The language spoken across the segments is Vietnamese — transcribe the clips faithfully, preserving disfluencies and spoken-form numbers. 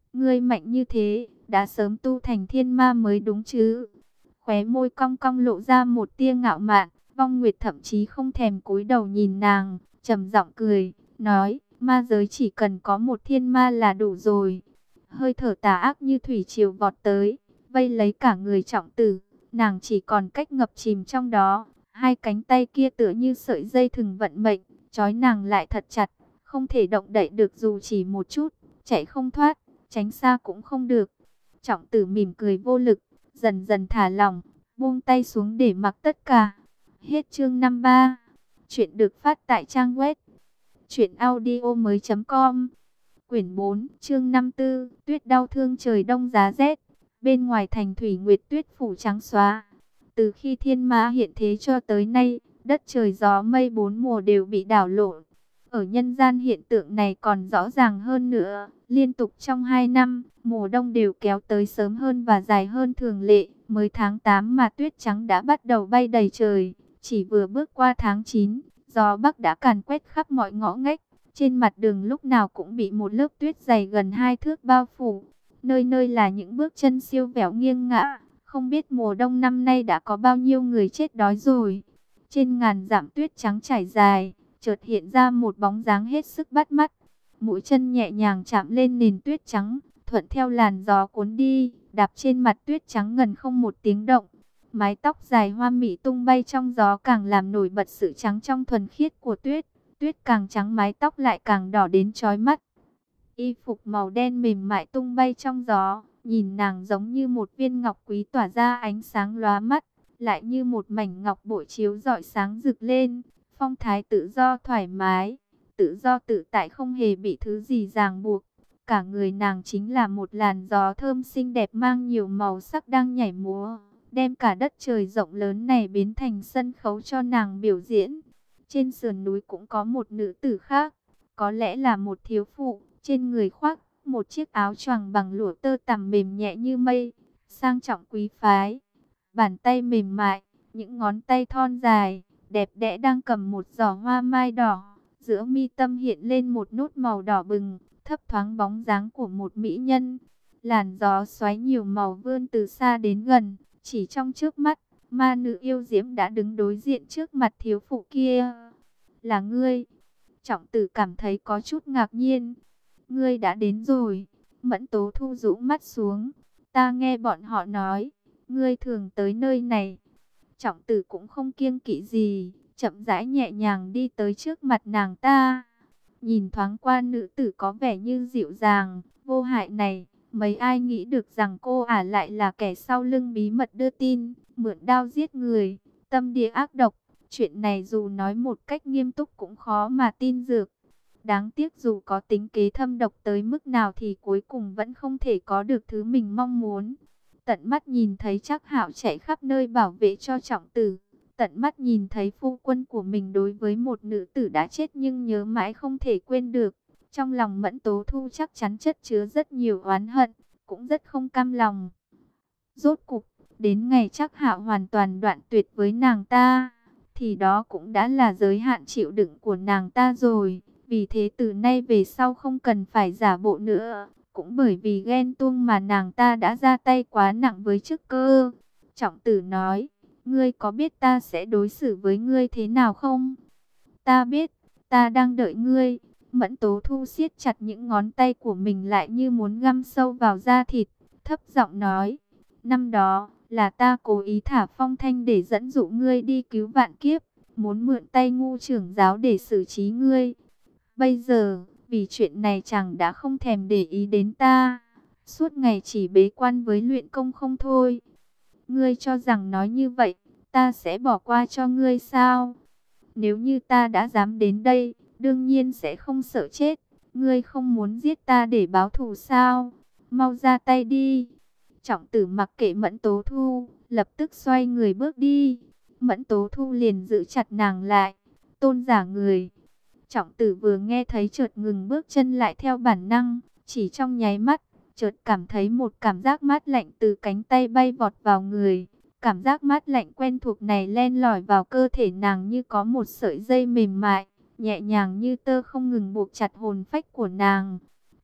Ngươi mạnh như thế, đã sớm tu thành thiên ma mới đúng chứ. Khóe môi cong cong lộ ra một tia ngạo mạn, Vong Nguyệt thậm chí không thèm cúi đầu nhìn nàng, trầm giọng cười, nói, ma giới chỉ cần có một thiên ma là đủ rồi. Hơi thở tà ác như thủy triều vọt tới, vây lấy cả người Trọng Tử, nàng chỉ còn cách ngập chìm trong đó. Hai cánh tay kia tựa như sợi dây thừng vận mệnh, trói nàng lại thật chặt, không thể động đậy được dù chỉ một chút, chạy không thoát, tránh xa cũng không được. Trọng Tử mỉm cười vô lực, dần dần thả lỏng, buông tay xuống để mặc tất cả. Hết chương năm mươi ba. Chuyện được phát tại trang web truyện audio mới chấm com. Quyển bốn, chương năm mươi tư, tuyết đau thương trời đông giá rét. Bên ngoài thành thủy nguyệt tuyết phủ trắng xóa. Từ khi thiên ma hiện thế cho tới nay, đất trời gió mây bốn mùa đều bị đảo lộn. Ở nhân gian hiện tượng này còn rõ ràng hơn nữa. Liên tục trong hai năm, mùa đông đều kéo tới sớm hơn và dài hơn thường lệ. Mới tháng tám mà tuyết trắng đã bắt đầu bay đầy trời. Chỉ vừa bước qua tháng chín, gió bắc đã càn quét khắp mọi ngõ ngách. Trên mặt đường lúc nào cũng bị một lớp tuyết dày gần hai thước bao phủ. Nơi nơi là những bước chân siêu vẹo nghiêng ngã. Không biết mùa đông năm nay đã có bao nhiêu người chết đói rồi. Trên ngàn dặm tuyết trắng trải dài, chợt hiện ra một bóng dáng hết sức bắt mắt. Mũi chân nhẹ nhàng chạm lên nền tuyết trắng, thuận theo làn gió cuốn đi, đạp trên mặt tuyết trắng ngần không một tiếng động. Mái tóc dài hoa mị tung bay trong gió càng làm nổi bật sự trắng trong thuần khiết của tuyết. Tuyết càng trắng mái tóc lại càng đỏ đến chói mắt. Y phục màu đen mềm mại tung bay trong gió, nhìn nàng giống như một viên ngọc quý tỏa ra ánh sáng lóa mắt, lại như một mảnh ngọc bội chiếu rọi sáng rực lên, phong thái tự do thoải mái, tự do tự tại không hề bị thứ gì ràng buộc. Cả người nàng chính là một làn gió thơm xinh đẹp mang nhiều màu sắc đang nhảy múa, đem cả đất trời rộng lớn này biến thành sân khấu cho nàng biểu diễn. Trên sườn núi cũng có một nữ tử khác, có lẽ là một thiếu phụ, trên người khoác một chiếc áo choàng bằng lụa tơ tằm mềm nhẹ như mây, sang trọng quý phái. Bàn tay mềm mại, những ngón tay thon dài, đẹp đẽ đang cầm một giỏ hoa mai đỏ. Giữa mi tâm hiện lên một nốt màu đỏ bừng, thấp thoáng bóng dáng của một mỹ nhân. Làn gió xoáy nhiều màu vươn từ xa đến gần, chỉ trong trước mắt, ma nữ yêu diễm đã đứng đối diện trước mặt thiếu phụ kia. Là ngươi? Trọng Tử cảm thấy có chút ngạc nhiên. Ngươi đã đến rồi. Mẫn Tố Thu rũ mắt xuống. Ta nghe bọn họ nói, ngươi thường tới nơi này. Trọng Tử cũng không kiêng kỵ gì, chậm rãi nhẹ nhàng đi tới trước mặt nàng ta. Nhìn thoáng qua nữ tử có vẻ như dịu dàng, vô hại này, mấy ai nghĩ được rằng cô ả lại là kẻ sau lưng bí mật đưa tin, mượn đao giết người, tâm địa ác độc. Chuyện này dù nói một cách nghiêm túc cũng khó mà tin được. Đáng tiếc dù có tính kế thâm độc tới mức nào thì cuối cùng vẫn không thể có được thứ mình mong muốn. Tận mắt nhìn thấy Trác Hạo chạy khắp nơi bảo vệ cho Trọng Tử. Tận mắt nhìn thấy phu quân của mình đối với một nữ tử đã chết nhưng nhớ mãi không thể quên được. Trong lòng Mẫn Tố Thu chắc chắn chất chứa rất nhiều oán hận, cũng rất không cam lòng. Rốt cục, đến ngày Trác Hạo hoàn toàn đoạn tuyệt với nàng ta, thì đó cũng đã là giới hạn chịu đựng của nàng ta rồi. Vì thế từ nay về sau không cần phải giả bộ nữa. Cũng bởi vì ghen tuông mà nàng ta đã ra tay quá nặng với Trức Cơ. Trọng Tử nói, ngươi có biết ta sẽ đối xử với ngươi thế nào không? Ta biết, ta đang đợi ngươi. Mẫn Tố Thu siết chặt những ngón tay của mình lại như muốn găm sâu vào da thịt, thấp giọng nói, năm đó là ta cố ý thả Phong Thanh để dẫn dụ ngươi đi cứu vạn kiếp, muốn mượn tay Ngu trưởng giáo để xử trí ngươi. Bây giờ, vì chuyện này chàng đã không thèm để ý đến ta, suốt ngày chỉ bế quan với luyện công không thôi. Ngươi cho rằng nói như vậy, ta sẽ bỏ qua cho ngươi sao? Nếu như ta đã dám đến đây, đương nhiên sẽ không sợ chết. Ngươi không muốn giết ta để báo thù sao? Mau ra tay đi. Trọng Tử mặc kệ Mẫn Tố Thu, lập tức xoay người bước đi. Mẫn Tố Thu liền giữ chặt nàng lại. Tôn giả người. Trọng Tử vừa nghe thấy chợt ngừng bước chân lại theo bản năng, chỉ trong nháy mắt, chợt cảm thấy một cảm giác mát lạnh từ cánh tay bay vọt vào người. Cảm giác mát lạnh quen thuộc này len lỏi vào cơ thể nàng như có một sợi dây mềm mại, nhẹ nhàng như tơ không ngừng buộc chặt hồn phách của nàng.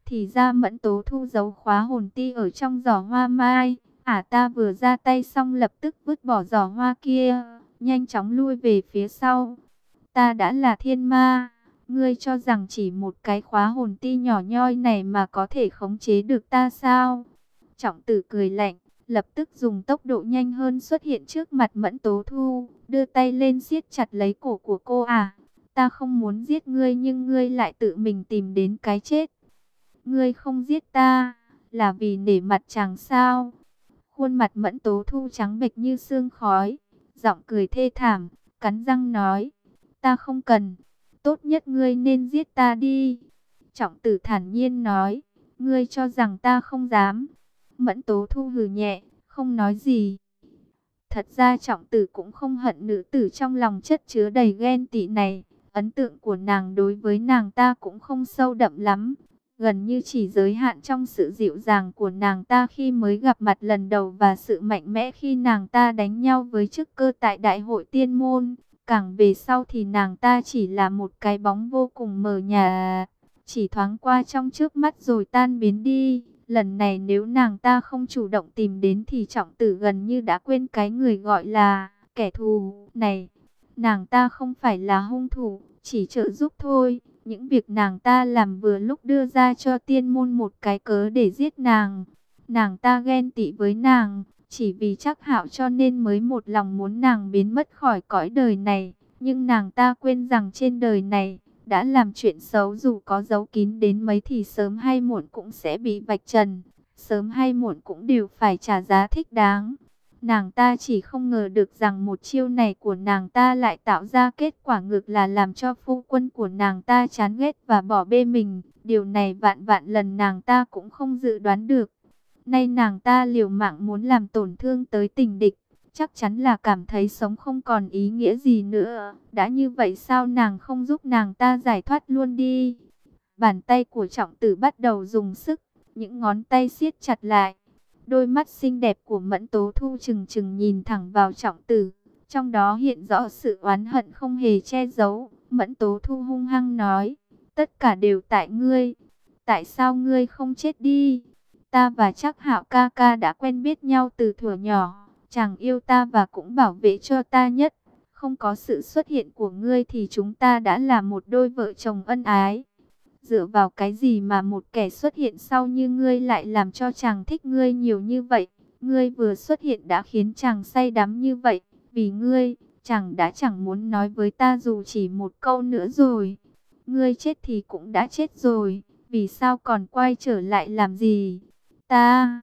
Thì ra Mẫn Tố Thu giấu khóa hồn ti ở trong giỏ hoa mai. Ả ta vừa ra tay xong lập tức vứt bỏ giỏ hoa kia, nhanh chóng lui về phía sau. Ta đã là thiên ma, ngươi cho rằng chỉ một cái khóa hồn ti nhỏ nhoi này mà có thể khống chế được ta sao? Trọng Tử cười lạnh, lập tức dùng tốc độ nhanh hơn xuất hiện trước mặt Mẫn Tố Thu, đưa tay lên siết chặt lấy cổ của cô. À, ta không muốn giết ngươi nhưng ngươi lại tự mình tìm đến cái chết. Ngươi không giết ta, là vì nể mặt chàng sao? Khuôn mặt Mẫn Tố Thu trắng bệch như sương khói, giọng cười thê thảm, cắn răng nói, ta không cần, tốt nhất ngươi nên giết ta đi. Trọng Tử thản nhiên nói, ngươi cho rằng ta không dám. Mẫn Tố Thu hừ nhẹ, không nói gì. Thật ra Trọng Tử cũng không hận nữ tử trong lòng chất chứa đầy ghen tị này. Ấn tượng của nàng đối với nàng ta cũng không sâu đậm lắm, gần như chỉ giới hạn trong sự dịu dàng của nàng ta khi mới gặp mặt lần đầu và sự mạnh mẽ khi nàng ta đánh nhau với chức cơ tại Đại hội Tiên Môn. Càng về sau thì nàng ta chỉ là một cái bóng vô cùng mờ nhạt, chỉ thoáng qua trong trước mắt rồi tan biến đi. Lần này nếu nàng ta không chủ động tìm đến thì Trọng Tử gần như đã quên cái người gọi là kẻ thù này. Nàng ta không phải là hung thủ, chỉ trợ giúp thôi. Những việc nàng ta làm vừa lúc đưa ra cho tiên môn một cái cớ để giết nàng. Nàng ta ghen tị với nàng, chỉ vì Trác Hạo cho nên mới một lòng muốn nàng biến mất khỏi cõi đời này. Nhưng nàng ta quên rằng trên đời này, đã làm chuyện xấu dù có giấu kín đến mấy thì sớm hay muộn cũng sẽ bị vạch trần. Sớm hay muộn cũng đều phải trả giá thích đáng. Nàng ta chỉ không ngờ được rằng một chiêu này của nàng ta lại tạo ra kết quả ngược là làm cho phu quân của nàng ta chán ghét và bỏ bê mình. Điều này vạn vạn lần nàng ta cũng không dự đoán được. Nay nàng ta liều mạng muốn làm tổn thương tới tình địch, chắc chắn là cảm thấy sống không còn ý nghĩa gì nữa. Đã như vậy sao nàng không giúp nàng ta giải thoát luôn đi? Bàn tay của Trọng Tử bắt đầu dùng sức, những ngón tay siết chặt lại. Đôi mắt xinh đẹp của Mẫn Tố Thu trừng trừng nhìn thẳng vào Trọng Tử, trong đó hiện rõ sự oán hận không hề che giấu. Mẫn Tố Thu hung hăng nói, tất cả đều tại ngươi. Tại sao ngươi không chết đi? Ta và Trác Hạo ca ca đã quen biết nhau từ thuở nhỏ, chàng yêu ta và cũng bảo vệ cho ta nhất. Không có sự xuất hiện của ngươi thì chúng ta đã là một đôi vợ chồng ân ái. Dựa vào cái gì mà một kẻ xuất hiện sau như ngươi lại làm cho chàng thích ngươi nhiều như vậy? Ngươi vừa xuất hiện đã khiến chàng say đắm như vậy. Vì ngươi, chàng đã chẳng muốn nói với ta dù chỉ một câu nữa rồi. Ngươi chết thì cũng đã chết rồi, vì sao còn quay trở lại làm gì? Ta,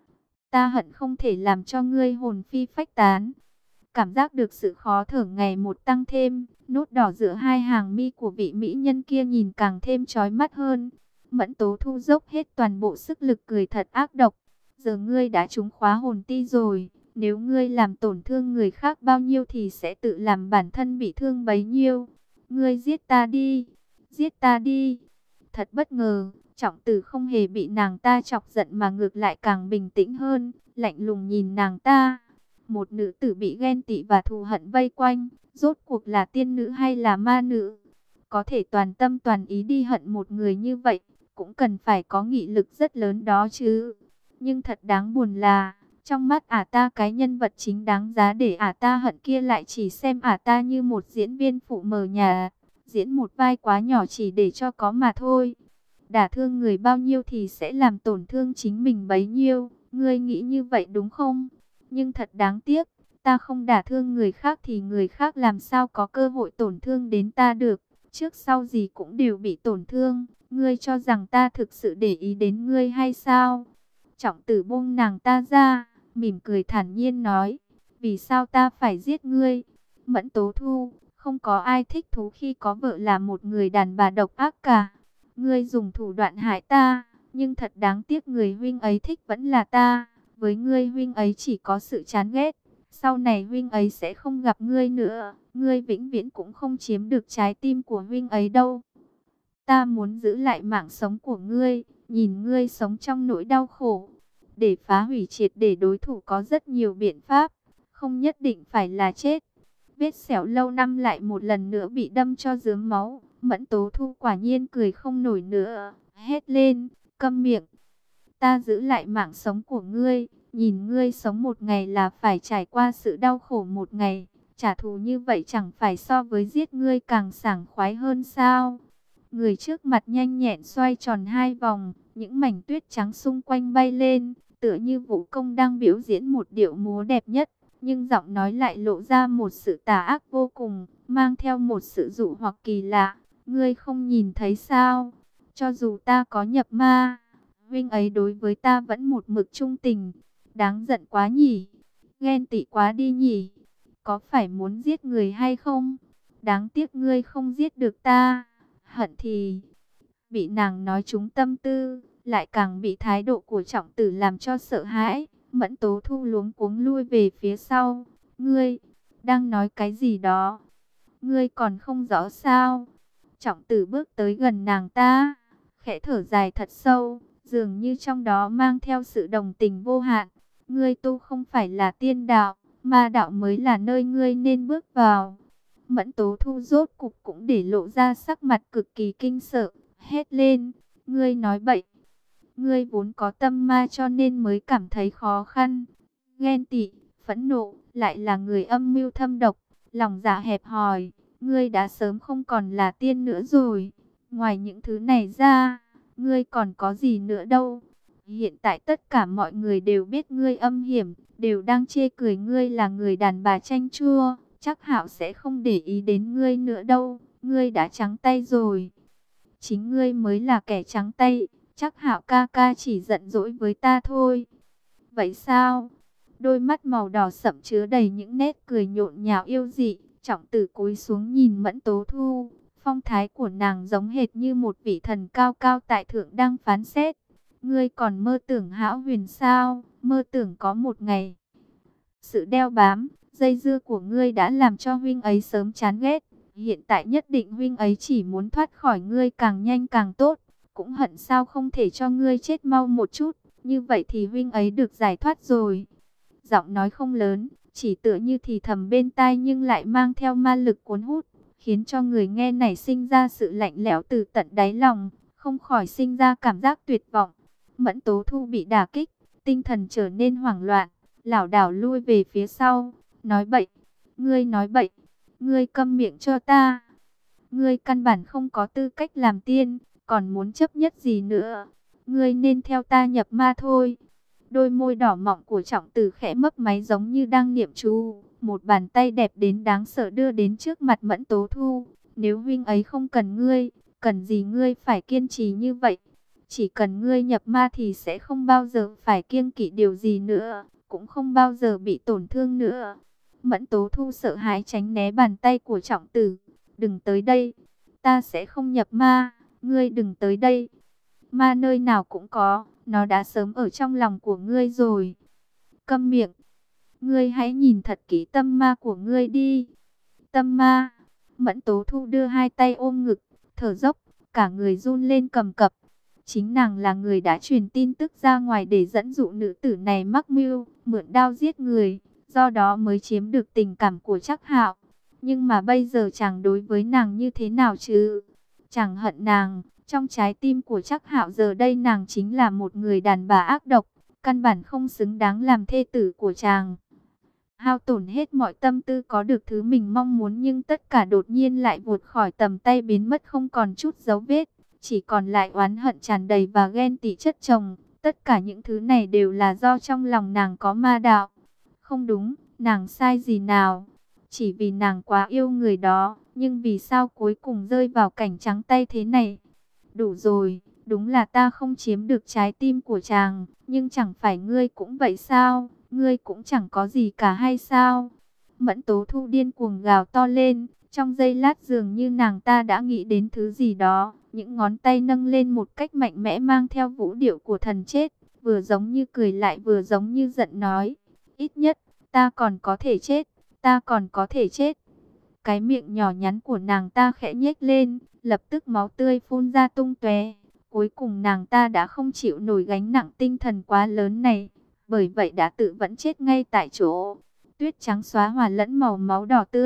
ta hận không thể làm cho ngươi hồn phi phách tán. Cảm giác được sự khó thở ngày một tăng thêm, nốt đỏ giữa hai hàng mi của vị mỹ nhân kia nhìn càng thêm chói mắt hơn. Mẫn Tố Thu dốc hết toàn bộ sức lực cười thật ác độc. Giờ ngươi đã trúng khóa hồn ti rồi, nếu ngươi làm tổn thương người khác bao nhiêu thì sẽ tự làm bản thân bị thương bấy nhiêu. Ngươi giết ta đi, giết ta đi. Thật bất ngờ, Trọng Tử không hề bị nàng ta chọc giận mà ngược lại càng bình tĩnh hơn, lạnh lùng nhìn nàng ta. Một nữ tử bị ghen tị và thù hận vây quanh, rốt cuộc là tiên nữ hay là ma nữ? Có thể toàn tâm toàn ý đi hận một người như vậy, cũng cần phải có nghị lực rất lớn đó chứ. Nhưng thật đáng buồn là, trong mắt ả ta cái nhân vật chính đáng giá để ả ta hận kia lại chỉ xem ả ta như một diễn viên phụ mờ nhạt, diễn một vai quá nhỏ chỉ để cho có mà thôi. Đả thương người bao nhiêu thì sẽ làm tổn thương chính mình bấy nhiêu, ngươi nghĩ như vậy đúng không? Nhưng thật đáng tiếc, ta không đả thương người khác thì người khác làm sao có cơ hội tổn thương đến ta được. Trước sau gì cũng đều bị tổn thương. Ngươi cho rằng ta thực sự để ý đến ngươi hay sao? Trọng Tử buông nàng ta ra, mỉm cười thản nhiên nói, vì sao ta phải giết ngươi? Mẫn Tố Thu, không có ai thích thú khi có vợ là một người đàn bà độc ác cả. Ngươi dùng thủ đoạn hại ta, nhưng thật đáng tiếc người huynh ấy thích vẫn là ta. Với ngươi huynh ấy chỉ có sự chán ghét. Sau này huynh ấy sẽ không gặp ngươi nữa. Ngươi vĩnh viễn cũng không chiếm được trái tim của huynh ấy đâu. Ta muốn giữ lại mạng sống của ngươi. Nhìn ngươi sống trong nỗi đau khổ. Để phá hủy triệt để đối thủ có rất nhiều biện pháp. Không nhất định phải là chết. Vết sẹo lâu năm lại một lần nữa bị đâm cho rớm máu. Mẫn Tố Thu quả nhiên cười không nổi nữa. Hét lên. Câm miệng, ta giữ lại mạng sống của ngươi, nhìn ngươi sống một ngày là phải trải qua sự đau khổ một ngày, trả thù như vậy chẳng phải so với giết ngươi càng sảng khoái hơn sao? Người trước mặt nhanh nhẹn xoay tròn hai vòng, những mảnh tuyết trắng xung quanh bay lên, tựa như vũ công đang biểu diễn một điệu múa đẹp nhất, nhưng giọng nói lại lộ ra một sự tà ác vô cùng, mang theo một sự dụ hoặc kỳ lạ. Ngươi không nhìn thấy sao? Cho dù ta có nhập ma, huynh ấy đối với ta vẫn một mực trung tình. Đáng giận quá nhỉ, ghen tị quá đi nhỉ, có phải muốn giết người hay không? Đáng tiếc ngươi không giết được ta. Hận thì bị nàng nói trúng tâm tư, lại càng bị thái độ của Trọng Tử làm cho sợ hãi. Mẫn Tố Thu luống cuống lui về phía sau. Ngươi đang nói cái gì đó? Ngươi còn không rõ sao? Trọng Tử bước tới gần nàng ta, khẽ thở dài thật sâu, dường như trong đó mang theo sự đồng tình vô hạn. Ngươi tu không phải là tiên đạo, ma đạo mới là nơi ngươi nên bước vào. Mẫn Tố Thu rốt cục cũng để lộ ra sắc mặt cực kỳ kinh sợ, hét lên, ngươi nói bậy. Ngươi vốn có tâm ma cho nên mới cảm thấy khó khăn, ghen tị, phẫn nộ, lại là người âm mưu thâm độc, lòng dạ hẹp hòi. Ngươi đã sớm không còn là tiên nữa rồi. Ngoài những thứ này ra, ngươi còn có gì nữa đâu. Hiện tại tất cả mọi người đều biết ngươi âm hiểm, đều đang chê cười ngươi là người đàn bà chanh chua. Chắc Hạo sẽ không để ý đến ngươi nữa đâu. Ngươi đã trắng tay rồi. Chính ngươi mới là kẻ trắng tay. Chắc Hạo ca ca chỉ giận dỗi với ta thôi. Vậy sao? Đôi mắt màu đỏ sậm chứa đầy những nét cười nhộn nhạo yêu dị. Trọng Tử cúi xuống nhìn Mẫn Tố Thu, phong thái của nàng giống hệt như một vị thần cao cao tại thượng đang phán xét. Ngươi còn mơ tưởng hão huyền sao? Mơ tưởng có một ngày. Sự đeo bám, dây dưa của ngươi đã làm cho huynh ấy sớm chán ghét. Hiện tại nhất định huynh ấy chỉ muốn thoát khỏi ngươi càng nhanh càng tốt. Cũng hận sao không thể cho ngươi chết mau một chút. Như vậy thì huynh ấy được giải thoát rồi. Giọng nói không lớn, chỉ tựa như thì thầm bên tai nhưng lại mang theo ma lực cuốn hút, khiến cho người nghe nảy sinh ra sự lạnh lẽo từ tận đáy lòng, không khỏi sinh ra cảm giác tuyệt vọng. Mẫn Tố Thu bị đả kích, tinh thần trở nên hoảng loạn, lảo đảo lui về phía sau, nói bậy, ngươi nói bậy, ngươi câm miệng cho ta. Ngươi căn bản không có tư cách làm tiên, còn muốn chấp nhất gì nữa, ngươi nên theo ta nhập ma thôi. Đôi môi đỏ mọng của Trọng Tử khẽ mấp máy giống như đang niệm chú. Một bàn tay đẹp đến đáng sợ đưa đến trước mặt Mẫn Tố Thu. Nếu huynh ấy không cần ngươi, cần gì ngươi phải kiên trì như vậy? Chỉ cần ngươi nhập ma thì sẽ không bao giờ phải kiêng kỵ điều gì nữa, cũng không bao giờ bị tổn thương nữa. Mẫn Tố Thu sợ hãi tránh né bàn tay của Trọng Tử. Đừng tới đây, ta sẽ không nhập ma, ngươi đừng tới đây. Ma nơi nào cũng có, nó đã sớm ở trong lòng của ngươi rồi. Câm miệng, ngươi hãy nhìn thật kỹ tâm ma của ngươi đi. Tâm ma, Mẫn Tố Thu đưa hai tay ôm ngực, thở dốc, cả người run lên cầm cập. Chính nàng là người đã truyền tin tức ra ngoài để dẫn dụ nữ tử này mắc mưu, mượn đao giết người, do đó mới chiếm được tình cảm của Trác Hạo. Nhưng mà bây giờ chàng đối với nàng như thế nào chứ? Chàng hận nàng. Trong trái tim của Trác Hạo giờ đây nàng chính là một người đàn bà ác độc, căn bản không xứng đáng làm thê tử của chàng. Hao tổn hết mọi tâm tư có được thứ mình mong muốn nhưng tất cả đột nhiên lại vụt khỏi tầm tay biến mất không còn chút dấu vết. Chỉ còn lại oán hận tràn đầy và ghen tị chất chồng. Tất cả những thứ này đều là do trong lòng nàng có ma đạo. Không đúng, nàng sai gì nào? Chỉ vì nàng quá yêu người đó, nhưng vì sao cuối cùng rơi vào cảnh trắng tay thế này? Đủ rồi, đúng là ta không chiếm được trái tim của chàng, nhưng chẳng phải ngươi cũng vậy sao? Ngươi cũng chẳng có gì cả hay sao? Mẫn Tố Thu điên cuồng gào to lên, trong giây lát dường như nàng ta đã nghĩ đến thứ gì đó, những ngón tay nâng lên một cách mạnh mẽ mang theo vũ điệu của thần chết, vừa giống như cười lại vừa giống như giận nói, ít nhất, ta còn có thể chết, ta còn có thể chết. Cái miệng nhỏ nhắn của nàng ta khẽ nhếch lên, lập tức máu tươi phun ra tung tóe. Cuối cùng nàng ta đã không chịu nổi gánh nặng tinh thần quá lớn này, bởi vậy đã tự vẫn chết ngay tại chỗ. Tuyết trắng xóa hòa lẫn màu máu đỏ tươi,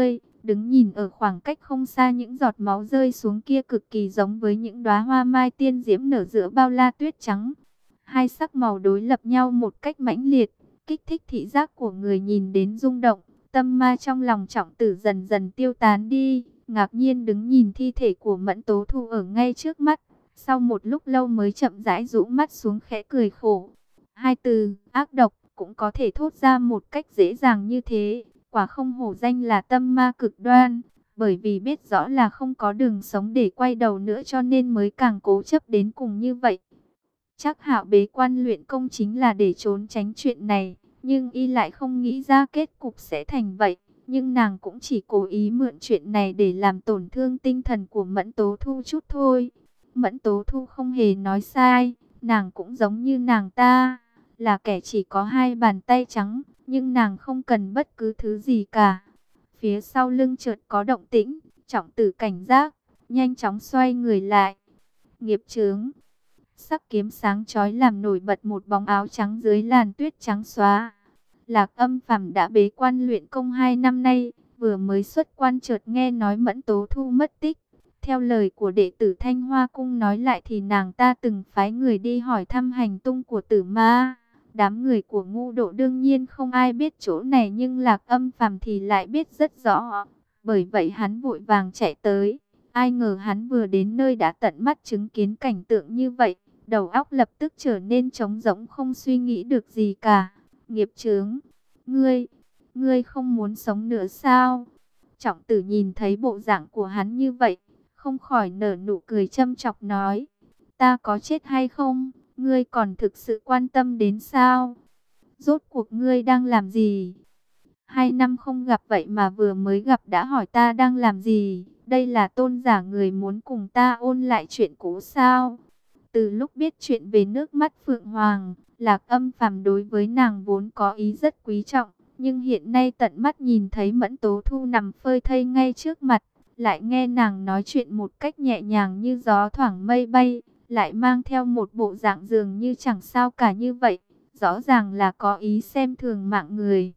Đứng nhìn ở khoảng cách không xa, những giọt máu rơi xuống kia cực kỳ giống với những đóa hoa mai tiên diễm nở giữa bao la tuyết trắng. Hai sắc màu đối lập nhau một cách mãnh liệt, kích thích thị giác của người nhìn đến rung động. Tâm ma trong lòng Trọng Tử dần dần tiêu tán đi, ngạc nhiên đứng nhìn thi thể của Mẫn Tố Thu ở ngay trước mắt. Sau một lúc lâu mới chậm rãi rũ mắt xuống khẽ cười khổ. Hai từ ác độc cũng có thể thốt ra một cách dễ dàng như thế. Quả không hổ danh là tâm ma cực đoan, bởi vì biết rõ là không có đường sống để quay đầu nữa cho nên mới càng cố chấp đến cùng như vậy. Chắc Hạo bế quan luyện công chính là để trốn tránh chuyện này, nhưng y lại không nghĩ ra kết cục sẽ thành vậy. Nhưng nàng cũng chỉ cố ý mượn chuyện này để làm tổn thương tinh thần của Mẫn Tố Thu chút thôi. Mẫn Tố Thu không hề nói sai, nàng cũng giống như nàng ta, là kẻ chỉ có hai bàn tay trắng, nhưng nàng không cần bất cứ thứ gì cả. Phía sau lưng chợt có động tĩnh, Trọng Tử cảnh giác, nhanh chóng xoay người lại. Nghiệp chướng. Sắc kiếm sáng chói làm nổi bật một bóng áo trắng dưới làn tuyết trắng xóa. Lạc Âm Phàm đã bế quan luyện công hai năm nay, vừa mới xuất quan chợt nghe nói Mẫn Tố Thu mất tích. Theo lời của đệ tử Thanh Hoa Cung nói lại thì nàng ta từng phái người đi hỏi thăm hành tung của Tử Ma. Đám người của Ngu Độ đương nhiên không ai biết chỗ này, nhưng Lạc Âm Phàm thì lại biết rất rõ. Bởi vậy hắn vội vàng chạy tới. Ai ngờ hắn vừa đến nơi đã tận mắt chứng kiến cảnh tượng như vậy, đầu óc lập tức trở nên trống rỗng, không suy nghĩ được gì cả. Nghiệp chướng, ngươi, ngươi không muốn sống nữa sao? Trọng Tử nhìn thấy bộ dạng của hắn như vậy, không khỏi nở nụ cười châm chọc nói, ta có chết hay không, ngươi còn thực sự quan tâm đến sao? Rốt cuộc ngươi đang làm gì? Hai năm không gặp vậy mà vừa mới gặp đã hỏi ta đang làm gì? Đây là tôn giả người muốn cùng ta ôn lại chuyện cũ sao? Từ lúc biết chuyện về nước mắt Phượng Hoàng, Lạc Âm Phàm đối với nàng vốn có ý rất quý trọng, nhưng hiện nay tận mắt nhìn thấy Mẫn Tố Thu nằm phơi thây ngay trước mặt, lại nghe nàng nói chuyện một cách nhẹ nhàng như gió thoảng mây bay, lại mang theo một bộ dạng dường như chẳng sao cả như vậy, rõ ràng là có ý xem thường mạng người.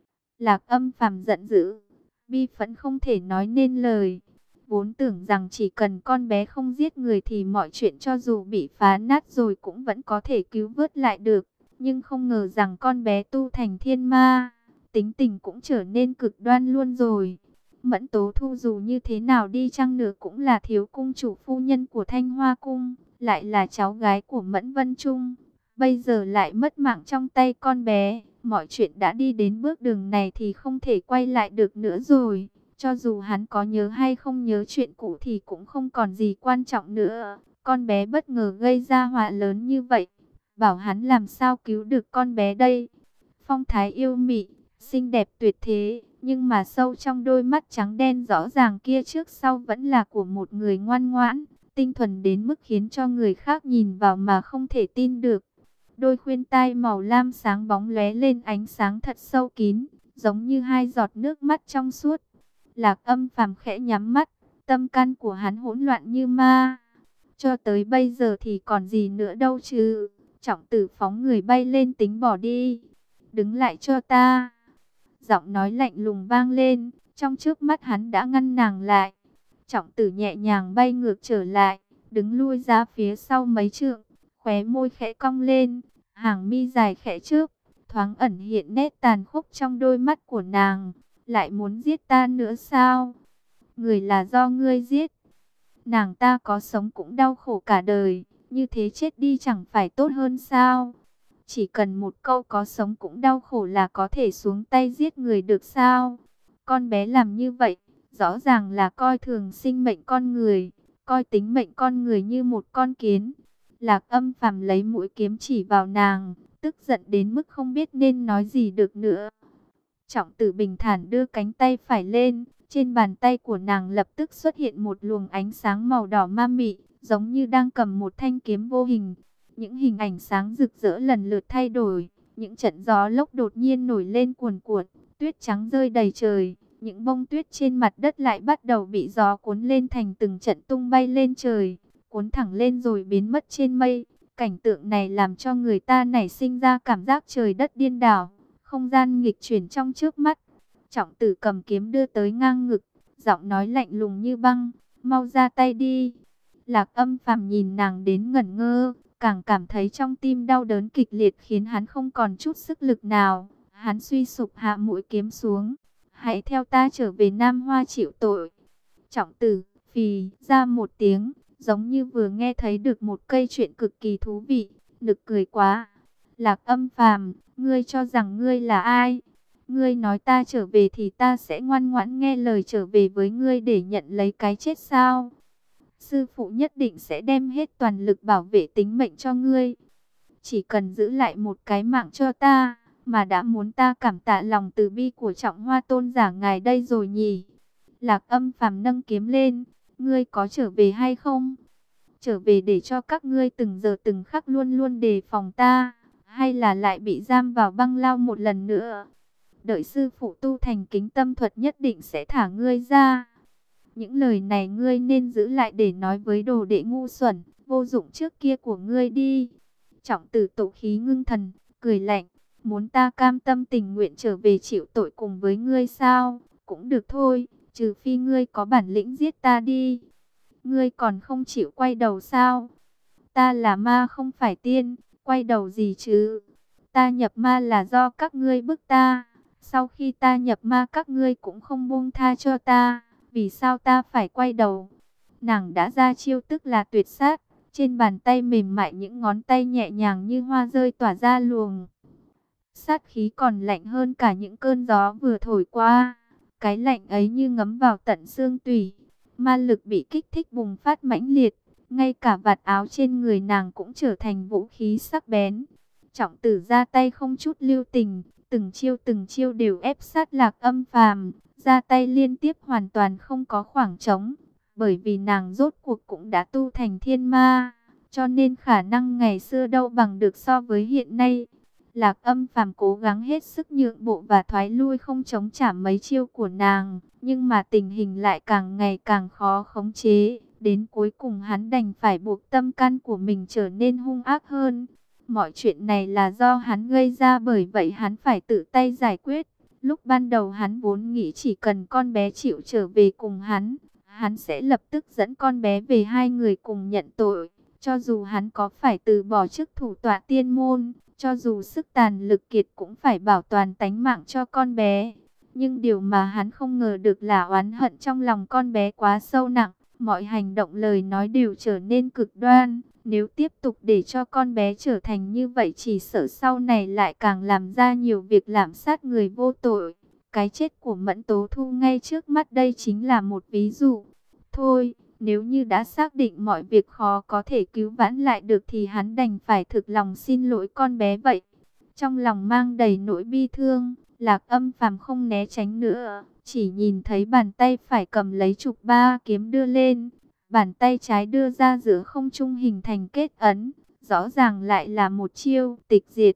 Lạc Âm Phàm giận dữ, bi phẫn không thể nói nên lời. Vốn tưởng rằng chỉ cần con bé không giết người thì mọi chuyện cho dù bị phá nát rồi cũng vẫn có thể cứu vớt lại được. Nhưng không ngờ rằng con bé tu thành thiên ma, tính tình cũng trở nên cực đoan luôn rồi. Mẫn Tố Thu dù như thế nào đi chăng nữa cũng là thiếu cung chủ phu nhân của Thanh Hoa Cung, lại là cháu gái của Mẫn Vân Trung. Bây giờ lại mất mạng trong tay con bé, mọi chuyện đã đi đến bước đường này thì không thể quay lại được nữa rồi. Cho dù hắn có nhớ hay không nhớ chuyện cũ thì cũng không còn gì quan trọng nữa. Con bé bất ngờ gây ra họa lớn như vậy, bảo hắn làm sao cứu được con bé đây. Phong thái yêu mị, xinh đẹp tuyệt thế, nhưng mà sâu trong đôi mắt trắng đen rõ ràng kia trước sau vẫn là của một người ngoan ngoãn, tinh thuần đến mức khiến cho người khác nhìn vào mà không thể tin được. Đôi khuyên tai màu lam sáng bóng lóe lên ánh sáng thật sâu kín, giống như hai giọt nước mắt trong suốt. Lạc Âm Phàm khẽ nhắm mắt, tâm can của hắn hỗn loạn như ma. Cho tới bây giờ thì còn gì nữa đâu chứ. Trọng Tử phóng người bay lên tính bỏ đi. Đứng lại cho ta. Giọng nói lạnh lùng vang lên, trong trước mắt hắn đã ngăn nàng lại. Trọng Tử nhẹ nhàng bay ngược trở lại, đứng lui ra phía sau mấy trượng, khóe môi khẽ cong lên, hàng mi dài khẽ chớp, thoáng ẩn hiện nét tàn khốc trong đôi mắt của nàng. Lại muốn giết ta nữa sao? Người là do ngươi giết. Nàng ta có sống cũng đau khổ cả đời, như thế chết đi chẳng phải tốt hơn sao? Chỉ cần một câu có sống cũng đau khổ là có thể xuống tay giết người được sao? Con bé làm như vậy, rõ ràng là coi thường sinh mệnh con người, coi tính mệnh con người như một con kiến. Lạc Âm Phàm lấy mũi kiếm chỉ vào nàng, tức giận đến mức không biết nên nói gì được nữa. Trọng Tử bình thản đưa cánh tay phải lên, trên bàn tay của nàng lập tức xuất hiện một luồng ánh sáng màu đỏ ma mị, giống như đang cầm một thanh kiếm vô hình. Những hình ảnh sáng rực rỡ lần lượt thay đổi, những trận gió lốc đột nhiên nổi lên cuồn cuộn, tuyết trắng rơi đầy trời, những bông tuyết trên mặt đất lại bắt đầu bị gió cuốn lên thành từng trận tung bay lên trời, cuốn thẳng lên rồi biến mất trên mây. Cảnh tượng này làm cho người ta nảy sinh ra cảm giác trời đất điên đảo, không gian nghịch chuyển trong trước mắt. Trọng Tử cầm kiếm đưa tới ngang ngực, giọng nói lạnh lùng như băng, mau ra tay đi. Lạc Âm Phàm nhìn nàng đến ngẩn ngơ, càng cảm thấy trong tim đau đớn kịch liệt khiến hắn không còn chút sức lực nào. Hắn suy sụp hạ mũi kiếm xuống. Hãy theo ta trở về Nam Hoa chịu tội. Trọng tử phì ra một tiếng, giống như vừa nghe thấy được một cây chuyện cực kỳ thú vị, nực cười quá. Lạc Âm Phàm, ngươi cho rằng ngươi là ai? Ngươi nói ta trở về thì ta sẽ ngoan ngoãn nghe lời trở về với ngươi để nhận lấy cái chết sao? Sư phụ nhất định sẽ đem hết toàn lực bảo vệ tính mệnh cho ngươi. Chỉ cần giữ lại một cái mạng cho ta, mà đã muốn ta cảm tạ lòng từ bi của Trọng Hoa tôn giả ngài đây rồi nhỉ? Lạc Âm Phàm nâng kiếm lên, ngươi có trở về hay không? Trở về để cho các ngươi từng giờ từng khắc luôn luôn đề phòng ta, hay là lại bị giam vào băng lao một lần nữa? Đợi sư phụ tu thành kính tâm thuật nhất định sẽ thả ngươi ra. Những lời này ngươi nên giữ lại để nói với đồ đệ ngu xuẩn, vô dụng trước kia của ngươi đi. Trọng tử tụ khí ngưng thần, cười lạnh, muốn ta cam tâm tình nguyện trở về chịu tội cùng với ngươi sao? Cũng được thôi, trừ phi ngươi có bản lĩnh giết ta đi. Ngươi còn không chịu quay đầu sao? Ta là ma không phải tiên, quay đầu gì chứ? Ta nhập ma là do các ngươi bức ta. Sau khi ta nhập ma các ngươi cũng không buông tha cho ta. Vì sao ta phải quay đầu? Nàng đã ra chiêu tức là tuyệt sát. Trên bàn tay mềm mại những ngón tay nhẹ nhàng như hoa rơi tỏa ra luồng sát khí còn lạnh hơn cả những cơn gió vừa thổi qua. Cái lạnh ấy như ngấm vào tận xương tủy. Ma lực bị kích thích bùng phát mãnh liệt. Ngay cả vạt áo trên người nàng cũng trở thành vũ khí sắc bén. Trọng tử ra tay không chút lưu tình. Từng chiêu từng chiêu đều ép sát Lạc Âm Phàm. Ra tay liên tiếp hoàn toàn không có khoảng trống. Bởi vì nàng rốt cuộc cũng đã tu thành thiên ma. Cho nên khả năng ngày xưa đâu bằng được so với hiện nay. Lạc Âm Phàm cố gắng hết sức nhượng bộ và thoái lui không chống trả mấy chiêu của nàng. Nhưng mà tình hình lại càng ngày càng khó khống chế. Đến cuối cùng hắn đành phải buộc tâm can của mình trở nên hung ác hơn. Mọi chuyện này là do hắn gây ra, bởi vậy hắn phải tự tay giải quyết. Lúc ban đầu hắn vốn nghĩ chỉ cần con bé chịu trở về cùng hắn, hắn sẽ lập tức dẫn con bé về hai người cùng nhận tội. Cho dù hắn có phải từ bỏ chức thủ tọa tiên môn, cho dù sức tàn lực kiệt cũng phải bảo toàn tánh mạng cho con bé. Nhưng điều mà hắn không ngờ được là oán hận trong lòng con bé quá sâu nặng. Mọi hành động lời nói đều trở nên cực đoan. Nếu tiếp tục để cho con bé trở thành như vậy, chỉ sợ sau này lại càng làm ra nhiều việc lạm sát người vô tội. Cái chết của Mẫn Tố Thu ngay trước mắt đây chính là một ví dụ. Thôi, nếu như đã xác định mọi việc khó có thể cứu vãn lại được thì hắn đành phải thực lòng xin lỗi con bé vậy. Trong lòng mang đầy nỗi bi thương, Lạc Âm Phàm không né tránh nữa, chỉ nhìn thấy bàn tay phải cầm lấy trục ba kiếm đưa lên, bàn tay trái đưa ra giữa không trung hình thành kết ấn, rõ ràng lại là một chiêu tịch diệt.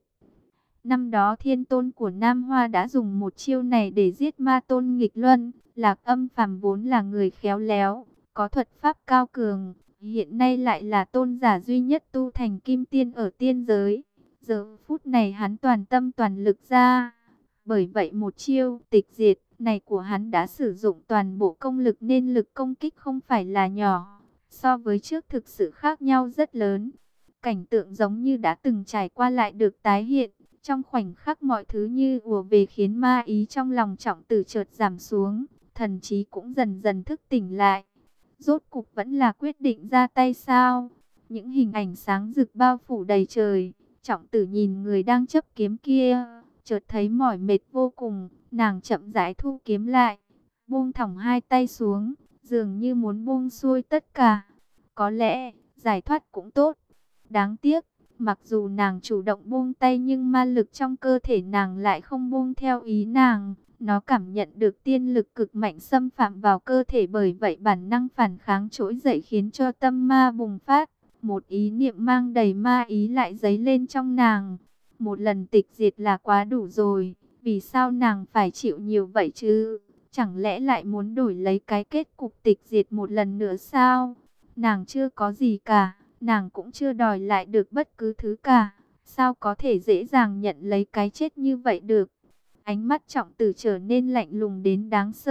Năm đó Thiên Tôn của Nam Hoa đã dùng một chiêu này để giết Ma Tôn Nghịch Luân. Lạc Âm Phàm vốn là người khéo léo, có thuật pháp cao cường, hiện nay lại là tôn giả duy nhất tu thành kim tiên ở tiên giới. Giờ phút này hắn toàn tâm toàn lực ra. Bởi vậy một chiêu tịch diệt này của hắn đã sử dụng toàn bộ công lực nên lực công kích không phải là nhỏ. So với trước thực sự khác nhau rất lớn. Cảnh tượng giống như đã từng trải qua lại được tái hiện. Trong khoảnh khắc mọi thứ như ùa về khiến ma ý trong lòng Trọng tử chợt giảm xuống. Thần trí cũng dần dần thức tỉnh lại. Rốt cục vẫn là quyết định ra tay sao? Những hình ảnh sáng rực bao phủ đầy trời. Trọng tử nhìn người đang chấp kiếm kia, chợt thấy mỏi mệt vô cùng. Nàng chậm rãi thu kiếm lại, buông thõng hai tay xuống, dường như muốn buông xuôi tất cả. Có lẽ giải thoát cũng tốt. Đáng tiếc, mặc dù nàng chủ động buông tay nhưng ma lực trong cơ thể nàng lại không buông theo ý nàng. Nó cảm nhận được tiên lực cực mạnh xâm phạm vào cơ thể, bởi vậy bản năng phản kháng trỗi dậy khiến cho tâm ma bùng phát. Một ý niệm mang đầy ma ý lại dấy lên trong nàng. Một lần tịch diệt là quá đủ rồi. Vì sao nàng phải chịu nhiều vậy chứ? Chẳng lẽ lại muốn đổi lấy cái kết cục tịch diệt một lần nữa sao? Nàng chưa có gì cả. Nàng cũng chưa đòi lại được bất cứ thứ cả. Sao có thể dễ dàng nhận lấy cái chết như vậy được? Ánh mắt Trọng tử trở nên lạnh lùng đến đáng sợ.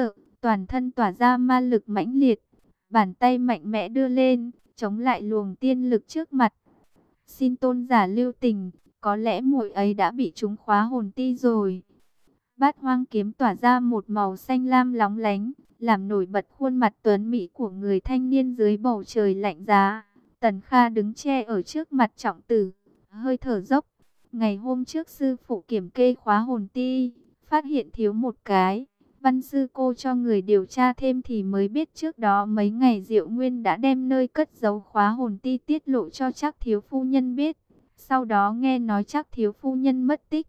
toàn thân tỏa ra ma lực mãnh liệt, bàn tay mạnh mẽ đưa lên, chống lại luồng tiên lực trước mặt. Xin tôn giả lưu tình, có lẽ muội ấy đã bị trúng khóa hồn ti rồi. Bát hoang kiếm tỏa ra một màu xanh lam lóng lánh, làm nổi bật khuôn mặt tuấn mỹ của người thanh niên dưới bầu trời lạnh giá. Tần Kha đứng che ở trước mặt trọng tử, hơi thở dốc. Ngày hôm trước sư phụ kiểm kê khóa hồn ti, phát hiện thiếu một cái. Văn sư cô cho người điều tra thêm thì mới biết trước đó mấy ngày Diệu Nguyên đã đem nơi cất giấu khóa hồn ti tiết lộ cho Trác thiếu phu nhân biết. Sau đó nghe nói Trác thiếu phu nhân mất tích.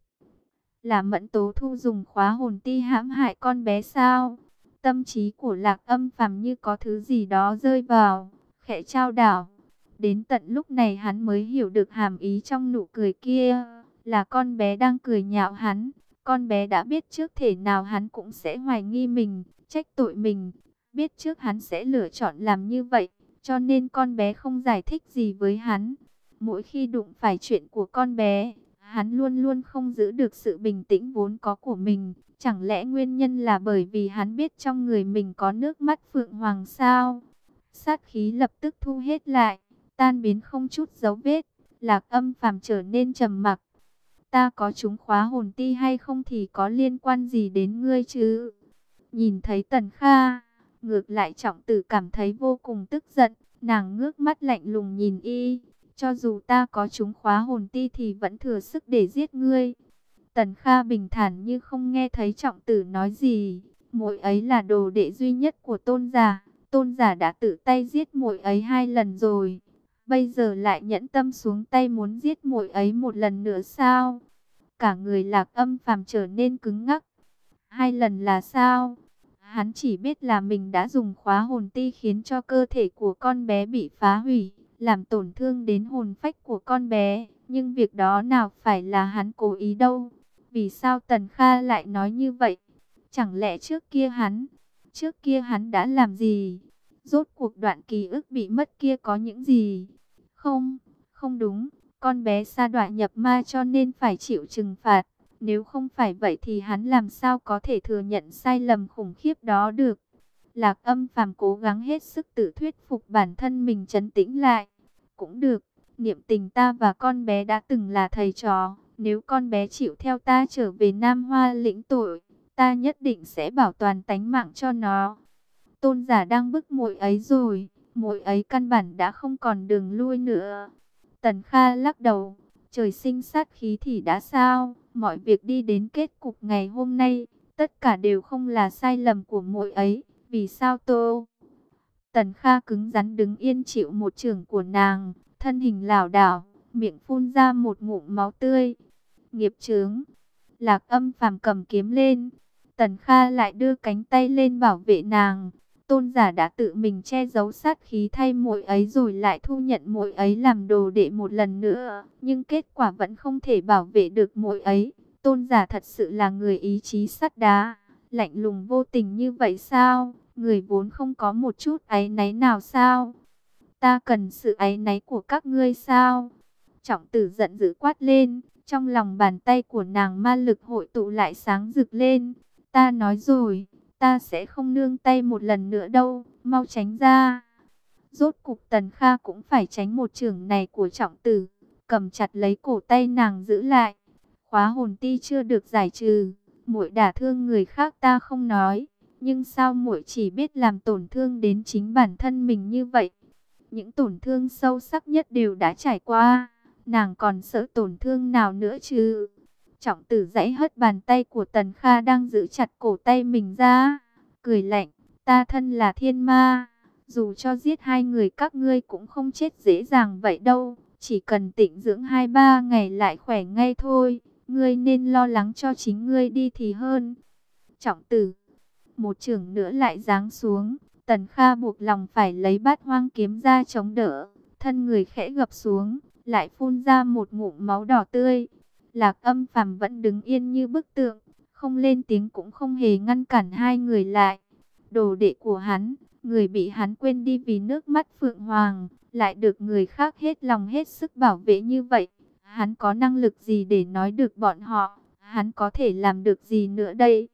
Là Mẫn Tố Thu dùng khóa hồn ti hãm hại con bé sao? Tâm trí của Lạc Âm Phàm như có thứ gì đó rơi vào, khẽ chao đảo. Đến tận lúc này hắn mới hiểu được hàm ý trong nụ cười kia, là con bé đang cười nhạo hắn. Con bé đã biết trước thể nào hắn cũng sẽ hoài nghi mình, trách tội mình. Biết trước hắn sẽ lựa chọn làm như vậy, cho nên con bé không giải thích gì với hắn. Mỗi khi đụng phải chuyện của con bé, hắn luôn luôn không giữ được sự bình tĩnh vốn có của mình. Chẳng lẽ nguyên nhân là bởi vì hắn biết trong người mình có nước mắt Phượng Hoàng sao? Sát khí lập tức thu hết lại, tan biến không chút dấu vết. Lạc Âm Phàm trở nên trầm mặc. Ta có trúng khóa hồn ti hay không thì có liên quan gì đến ngươi chứ? Nhìn thấy Tần Kha, ngược lại trọng tử cảm thấy vô cùng tức giận. Nàng ngước mắt lạnh lùng nhìn y. Cho dù ta có trúng khóa hồn ti thì vẫn thừa sức để giết ngươi. Tần Kha bình thản như không nghe thấy trọng tử nói gì. Muội ấy là đồ đệ duy nhất của tôn giả. Tôn giả đã tự tay giết muội ấy hai lần rồi. Bây giờ lại nhẫn tâm xuống tay muốn giết muội ấy một lần nữa sao? Cả người Lạc Âm Phàm trở nên cứng ngắc. Hai lần là sao? Hắn chỉ biết là mình đã dùng khóa hồn ti khiến cho cơ thể của con bé bị phá hủy, làm tổn thương đến hồn phách của con bé. Nhưng việc đó nào phải là hắn cố ý đâu. Vì sao Tần Kha lại nói như vậy? Chẳng lẽ trước kia hắn, trước kia hắn đã làm gì? Rốt cuộc đoạn ký ức bị mất kia có những gì? Không, không đúng. Con bé sa đọa nhập ma cho nên phải chịu trừng phạt. Nếu không phải vậy thì hắn làm sao có thể thừa nhận sai lầm khủng khiếp đó được? Lạc Âm Phàm cố gắng hết sức tự thuyết phục bản thân mình trấn tĩnh lại. Cũng được, niệm tình ta và con bé đã từng là thầy trò. Nếu con bé chịu theo ta trở về Nam Hoa lĩnh tội, ta nhất định sẽ bảo toàn tánh mạng cho nó. Tôn giả đang bức muội ấy rồi, muội ấy căn bản đã không còn đường lui nữa. Tần Kha lắc đầu, trời sinh sát khí thì đã sao? Mọi việc đi đến kết cục ngày hôm nay, tất cả đều không là sai lầm của muội ấy. Vì sao tô? Tần Kha cứng rắn đứng yên chịu một chưởng của nàng, thân hình lảo đảo, miệng phun ra một ngụm máu tươi. Nghiệp chướng. Lạc Âm Phàm cầm kiếm lên, Tần Kha lại đưa cánh tay lên bảo vệ nàng. Tôn giả đã tự mình che giấu sát khí thay muội ấy rồi lại thu nhận muội ấy làm đồ đệ một lần nữa, nhưng kết quả vẫn không thể bảo vệ được muội ấy. Tôn giả thật sự là người ý chí sắt đá, lạnh lùng vô tình như vậy sao? Người vốn không có một chút áy náy nào sao? Ta cần sự áy náy của các ngươi sao? Trọng tử giận dữ quát lên, trong lòng bàn tay của nàng ma lực hội tụ lại sáng rực lên. Ta nói rồi, ta sẽ không nương tay một lần nữa đâu, mau tránh ra. Rốt cục Tần Kha cũng phải tránh một chưởng này của trọng tử, cầm chặt lấy cổ tay nàng giữ lại. Khóa hồn ti chưa được giải trừ, muội đả thương người khác ta không nói, nhưng sao muội chỉ biết làm tổn thương đến chính bản thân mình như vậy? Những tổn thương sâu sắc nhất đều đã trải qua, nàng còn sợ tổn thương nào nữa chứ? Trọng tử giãy hất bàn tay của Tần Kha đang giữ chặt cổ tay mình ra, cười lạnh, ta thân là thiên ma, dù cho giết hai người các ngươi cũng không chết dễ dàng vậy đâu, chỉ cần tĩnh dưỡng hai ba ngày lại khỏe ngay thôi, ngươi nên lo lắng cho chính ngươi đi thì hơn. Trọng tử, một chưởng nữa lại giáng xuống, Tần Kha buộc lòng phải lấy Bát Hoang kiếm ra chống đỡ, thân người khẽ gập xuống, lại phun ra một ngụm máu đỏ tươi. Lạc Âm Phàm vẫn đứng yên như bức tượng, không lên tiếng cũng không hề ngăn cản hai người lại. Đồ đệ của hắn, người bị hắn quên đi vì nước mắt Phượng Hoàng, lại được người khác hết lòng hết sức bảo vệ như vậy. Hắn có năng lực gì để nói được bọn họ, hắn có thể làm được gì nữa đây?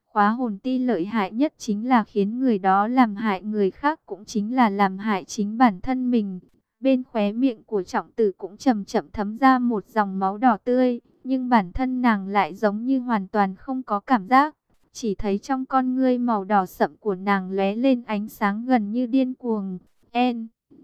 Khóa hồn ti lợi hại nhất chính là khiến người đó làm hại người khác, cũng chính là làm hại chính bản thân mình. Bên khóe miệng của Trọng Tử cũng chậm chậm thấm ra một dòng máu đỏ tươi, nhưng bản thân nàng lại giống như hoàn toàn không có cảm giác. Chỉ thấy trong con ngươi màu đỏ sậm của nàng lóe lên ánh sáng gần như điên cuồng. En.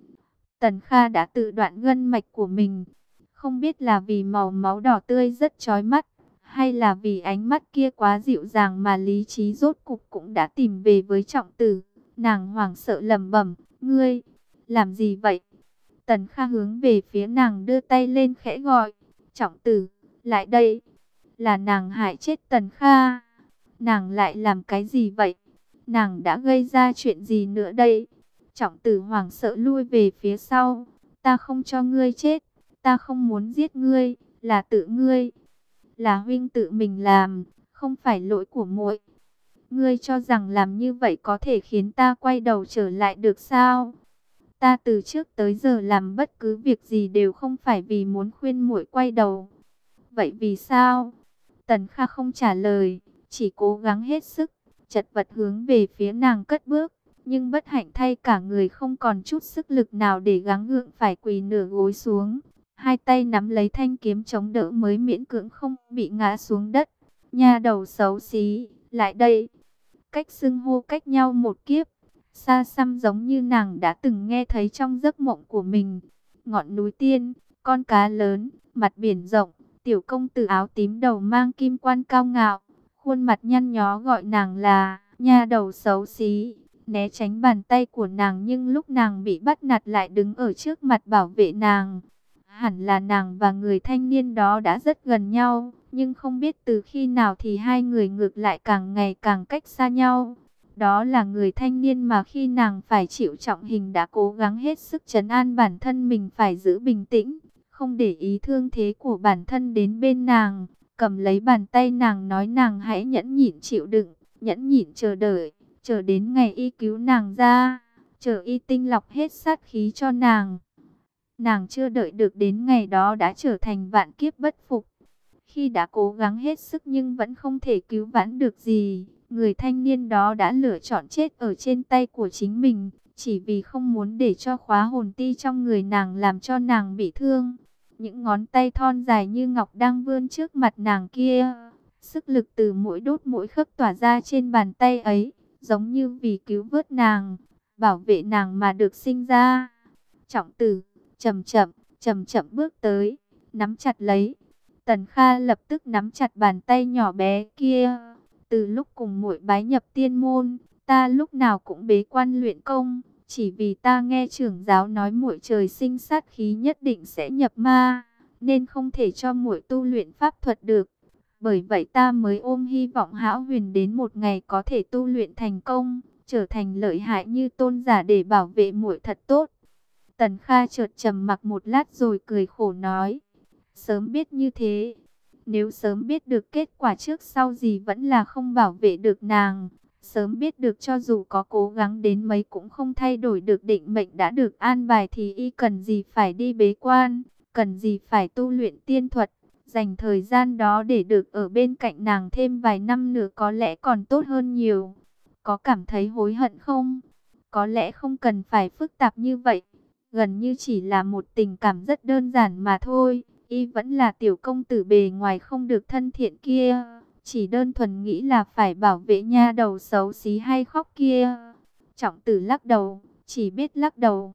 Tần Kha đã tự đoạn gân mạch của mình. Không biết là vì màu máu đỏ tươi rất chói mắt, hay là vì ánh mắt kia quá dịu dàng mà lý trí rốt cục cũng đã tìm về với Trọng Tử. Nàng hoảng sợ lẩm bẩm, ngươi, làm gì vậy? Tần Kha hướng về phía nàng đưa tay lên khẽ gọi, Trọng Tử, lại đây. Là nàng hại chết Tần Kha. Nàng lại làm cái gì vậy? Nàng đã gây ra chuyện gì nữa đây? Trọng Tử hoảng sợ lui về phía sau. Ta không cho ngươi chết. Ta không muốn giết ngươi. Là tự ngươi. Là huynh tự mình làm. Không phải lỗi của muội. Ngươi cho rằng làm như vậy có thể khiến ta quay đầu trở lại được sao? Ta từ trước tới giờ làm bất cứ việc gì đều không phải vì muốn khuyên muội quay đầu. Vậy vì sao? Tần Kha không trả lời, chỉ cố gắng hết sức, chật vật hướng về phía nàng cất bước. Nhưng bất hạnh thay cả người không còn chút sức lực nào để gắng gượng, phải quỳ nửa gối xuống. Hai tay nắm lấy thanh kiếm chống đỡ mới miễn cưỡng không bị ngã xuống đất. Nha đầu xấu xí, lại đây. Cách xưng hô cách nhau một kiếp, xa xăm giống như nàng đã từng nghe thấy trong giấc mộng của mình. Ngọn núi tiên, con cá lớn, mặt biển rộng, tiểu công tử áo tím đầu mang kim quan cao ngạo, khuôn mặt nhăn nhó gọi nàng là nha đầu xấu xí, né tránh bàn tay của nàng, nhưng lúc nàng bị bắt nạt lại đứng ở trước mặt bảo vệ nàng. Hẳn là nàng và người thanh niên đó đã rất gần nhau, nhưng không biết từ khi nào thì hai người ngược lại càng ngày càng cách xa nhau. Đó là người thanh niên mà khi nàng phải chịu trọng hình đã cố gắng hết sức trấn an bản thân mình phải giữ bình tĩnh, không để ý thương thế của bản thân đến bên nàng, cầm lấy bàn tay nàng nói nàng hãy nhẫn nhịn chịu đựng, nhẫn nhịn chờ đợi, chờ đến ngày y cứu nàng ra, chờ y tinh lọc hết sát khí cho nàng. Nàng chưa đợi được đến ngày đó đã trở thành vạn kiếp bất phục. Khi đã cố gắng hết sức nhưng vẫn không thể cứu vãn được gì, người thanh niên đó đã lựa chọn chết ở trên tay của chính mình, chỉ vì không muốn để cho khóa hồn ti trong người nàng làm cho nàng bị thương. Những ngón tay thon dài như ngọc đang vươn trước mặt nàng kia, sức lực từ mỗi đốt mỗi khớp tỏa ra trên bàn tay ấy, giống như vì cứu vớt nàng, bảo vệ nàng mà được sinh ra. Trọng Tử chậm chậm, chậm chậm bước tới, nắm chặt lấy. Tần Kha lập tức nắm chặt bàn tay nhỏ bé kia. Từ lúc cùng muội bái nhập tiên môn, ta lúc nào cũng bế quan luyện công, chỉ vì ta nghe trưởng giáo nói muội trời sinh sát khí nhất định sẽ nhập ma, nên không thể cho muội tu luyện pháp thuật được. Bởi vậy ta mới ôm hy vọng hão huyền đến một ngày có thể tu luyện thành công, trở thành lợi hại như tôn giả để bảo vệ muội thật tốt. Tần Kha chợt trầm mặc một lát rồi cười khổ nói, sớm biết như thế, nếu sớm biết được kết quả trước sau gì vẫn là không bảo vệ được nàng, sớm biết được cho dù có cố gắng đến mấy cũng không thay đổi được định mệnh đã được an bài thì y cần gì phải đi bế quan, cần gì phải tu luyện tiên thuật, dành thời gian đó để được ở bên cạnh nàng thêm vài năm nữa có lẽ còn tốt hơn nhiều. Có cảm thấy hối hận không? Có lẽ không cần phải phức tạp như vậy, gần như chỉ là một tình cảm rất đơn giản mà thôi. Y vẫn là tiểu công tử bề ngoài không được thân thiện kia, chỉ đơn thuần nghĩ là phải bảo vệ nha đầu xấu xí hay khóc kia. Trọng Tử lắc đầu, chỉ biết lắc đầu.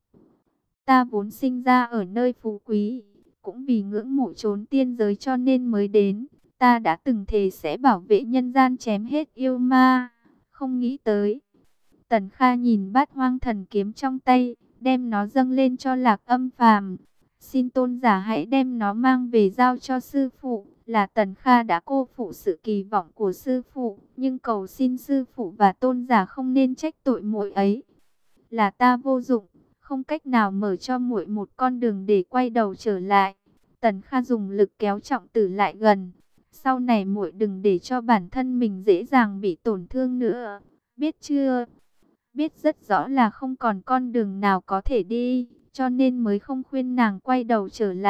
Ta vốn sinh ra ở nơi phú quý, cũng vì ngưỡng mộ chốn tiên giới cho nên mới đến. Ta đã từng thề sẽ bảo vệ nhân gian chém hết yêu ma, không nghĩ tới. Tần Kha nhìn bát hoang thần kiếm trong tay, đem nó dâng lên cho Lạc Âm Phàm. Xin tôn giả hãy đem nó mang về giao cho sư phụ. Là Tần Kha đã cô phụ sự kỳ vọng của sư phụ, nhưng cầu xin sư phụ và tôn giả không nên trách tội muội ấy. Là ta vô dụng, không cách nào mở cho muội một con đường để quay đầu trở lại. Tần Kha dùng lực kéo Trọng Tử lại gần. Sau này muội đừng để cho bản thân mình dễ dàng bị tổn thương nữa, biết chưa? Biết rất rõ là không còn con đường nào có thể đi, cho nên mới không khuyên nàng quay đầu trở lại.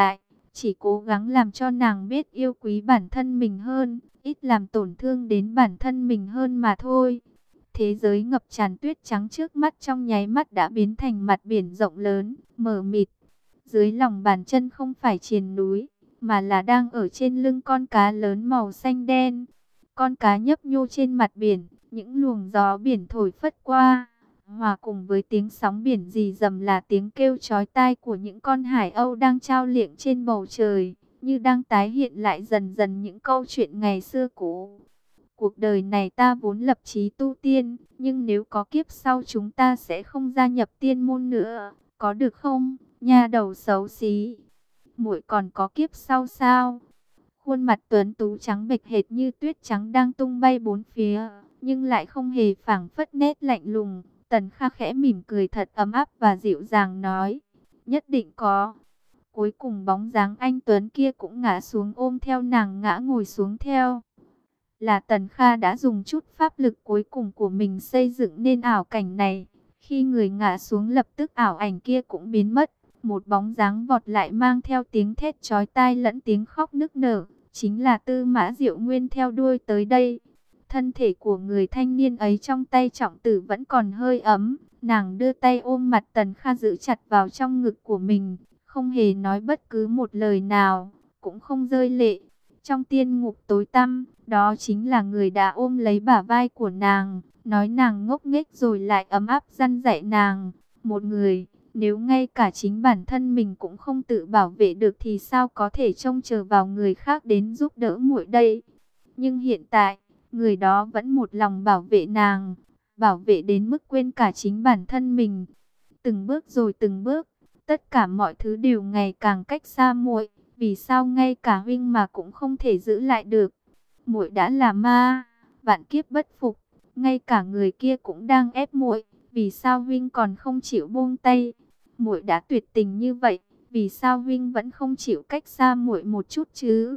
chỉ cố gắng làm cho nàng biết yêu quý bản thân mình hơn, ít làm tổn thương đến bản thân mình hơn mà thôi. Thế giới ngập tràn tuyết trắng trước mắt trong nháy mắt đã biến thành mặt biển rộng lớn, mờ mịt. Dưới lòng bàn chân không phải triền núi, mà là đang ở trên lưng con cá lớn màu xanh đen. Con cá nhấp nhô trên mặt biển, những luồng gió biển thổi phất qua, hòa cùng với tiếng sóng biển rì rầm là tiếng kêu chói tai của những con hải âu đang trao liệng trên bầu trời, như đang tái hiện lại dần dần những câu chuyện ngày xưa cũ. Cuộc đời này ta vốn lập chí tu tiên, nhưng nếu có kiếp sau chúng ta sẽ không gia nhập tiên môn nữa, có được không, nha đầu xấu xí? Muội còn có kiếp sau sao? Khuôn mặt tuấn tú trắng bệch hệt như tuyết trắng đang tung bay bốn phía, nhưng lại không hề phảng phất nét lạnh lùng. Tần Kha khẽ mỉm cười thật ấm áp và dịu dàng nói, nhất định có. Cuối cùng bóng dáng anh tuấn kia cũng ngã xuống ôm theo nàng ngã ngồi xuống theo. Là Tần Kha đã dùng chút pháp lực cuối cùng của mình xây dựng nên ảo cảnh này. Khi người ngã xuống lập tức ảo ảnh kia cũng biến mất. Một bóng dáng vọt lại mang theo tiếng thét chói tai lẫn tiếng khóc nức nở. Chính là Tư Mã Diệu Nguyên theo đuôi tới đây. Thân thể của người thanh niên ấy trong tay Trọng Tử vẫn còn hơi ấm. Nàng đưa tay ôm mặt Tần Kha giữ chặt vào trong ngực của mình. Không hề nói bất cứ một lời nào, cũng không rơi lệ. Trong tiên ngục tối tăm, đó chính là người đã ôm lấy bả vai của nàng, nói nàng ngốc nghếch rồi lại ấm áp dăn dạy nàng. Một người, nếu ngay cả chính bản thân mình cũng không tự bảo vệ được thì sao có thể trông chờ vào người khác đến giúp đỡ muội đây. Nhưng hiện tại, người đó vẫn một lòng bảo vệ nàng, bảo vệ đến mức quên cả chính bản thân mình. Từng bước rồi từng bước, tất cả mọi thứ đều ngày càng cách xa muội. Vì sao ngay cả huynh mà cũng không thể giữ lại được? Muội đã là ma, vạn kiếp bất phục, ngay cả người kia cũng đang ép muội, vì sao huynh còn không chịu buông tay? Muội đã tuyệt tình như vậy, vì sao huynh vẫn không chịu cách xa muội một chút chứ?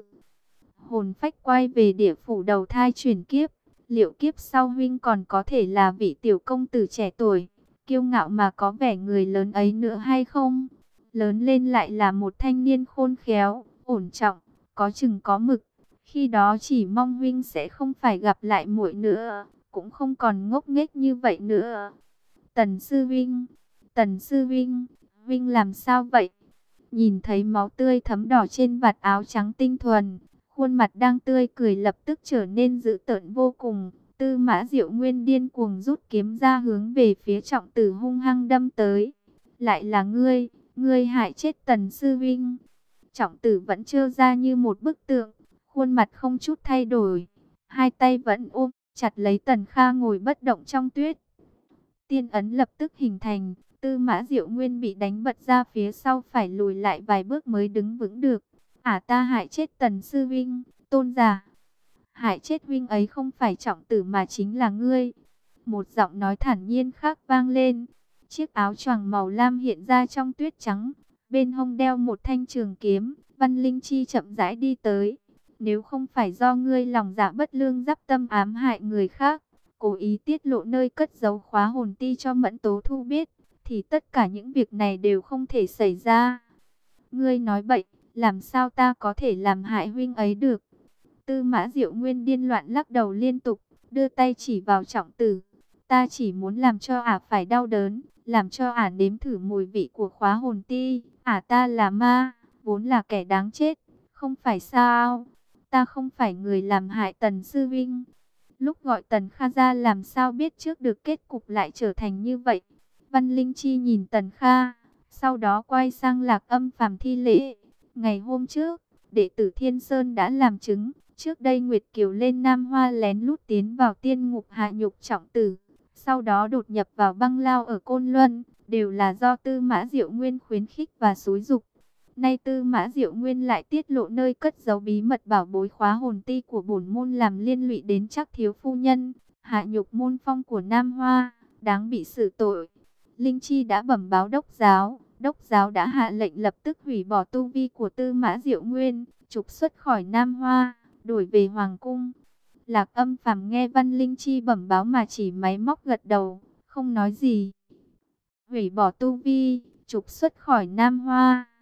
Hồn phách quay về địa phủ đầu thai chuyển kiếp, liệu kiếp sau huynh còn có thể là vị tiểu công tử trẻ tuổi, kiêu ngạo mà có vẻ người lớn ấy nữa hay không? Lớn lên lại là một thanh niên khôn khéo, ổn trọng, có chừng có mực. Khi đó chỉ mong huynh sẽ không phải gặp lại muội nữa, cũng không còn ngốc nghếch như vậy nữa. Tần sư huynh, Tần sư huynh, huynh làm sao vậy? Nhìn thấy máu tươi thấm đỏ trên vạt áo trắng tinh thuần, khuôn mặt đang tươi cười lập tức trở nên dữ tợn vô cùng. Tư Mã Diệu Nguyên điên cuồng rút kiếm ra hướng về phía Trọng Tử hung hăng đâm tới. Lại là ngươi, ngươi hại chết Tần sư huynh. Trọng Tử vẫn trơ ra như một bức tượng, khuôn mặt không chút thay đổi, hai tay vẫn ôm chặt lấy Tần Kha ngồi bất động trong tuyết. Tiên ấn lập tức hình thành, Tư Mã Diệu Nguyên bị đánh bật ra phía sau, phải lùi lại vài bước mới đứng vững được. À, ta hại chết Tần sư huynh, Tôn giả. Hại chết huynh ấy không phải Trọng Tử mà chính là ngươi. Một giọng nói thản nhiên khác vang lên. Chiếc áo choàng màu lam hiện ra trong tuyết trắng, bên hông đeo một thanh trường kiếm. Văn Linh Chi chậm rãi đi tới. Nếu không phải do ngươi lòng dạ bất lương giáp tâm ám hại người khác, cố ý tiết lộ nơi cất giấu khóa hồn ti cho Mẫn Tố Thu biết, thì tất cả những việc này đều không thể xảy ra. Ngươi nói bậy, làm sao ta có thể làm hại huynh ấy được? Tư Mã Diệu Nguyên điên loạn lắc đầu liên tục, đưa tay chỉ vào Trọng Tử. Ta chỉ muốn làm cho ả phải đau đớn, làm cho ả nếm thử mùi vị của khóa hồn ti. Ả ta là ma, vốn là kẻ đáng chết, không phải sao? Ta không phải người làm hại Tần sư huynh. Lúc gọi Tần Kha ra làm sao biết trước được kết cục lại trở thành như vậy. Văn Linh Chi nhìn Tần Kha, sau đó quay sang Lạc Âm Phàm thi lễ. Ngày hôm trước, đệ tử Thiên Sơn đã làm chứng, trước đây Nguyệt Kiều lên Nam Hoa lén lút tiến vào tiên ngục hạ nhục Trọng Tử, sau đó đột nhập vào băng lao ở Côn Luân, đều là do Tư Mã Diệu Nguyên khuyến khích và xúi giục. Nay Tư Mã Diệu Nguyên lại tiết lộ nơi cất giấu bí mật bảo bối khóa hồn ti của bổn môn, làm liên lụy đến Trác thiếu phu nhân, hạ nhục môn phong của Nam Hoa, đáng bị xử tội. Linh Chi đã bẩm báo đốc giáo, đốc giáo đã hạ lệnh lập tức hủy bỏ tu vi của Tư Mã Diệu Nguyên, trục xuất khỏi Nam Hoa, đổi về Hoàng cung. Lạc Âm Phàm nghe Văn Linh Chi bẩm báo mà chỉ máy móc gật đầu, không nói gì. Hủy bỏ tu vi, trục xuất khỏi Nam Hoa.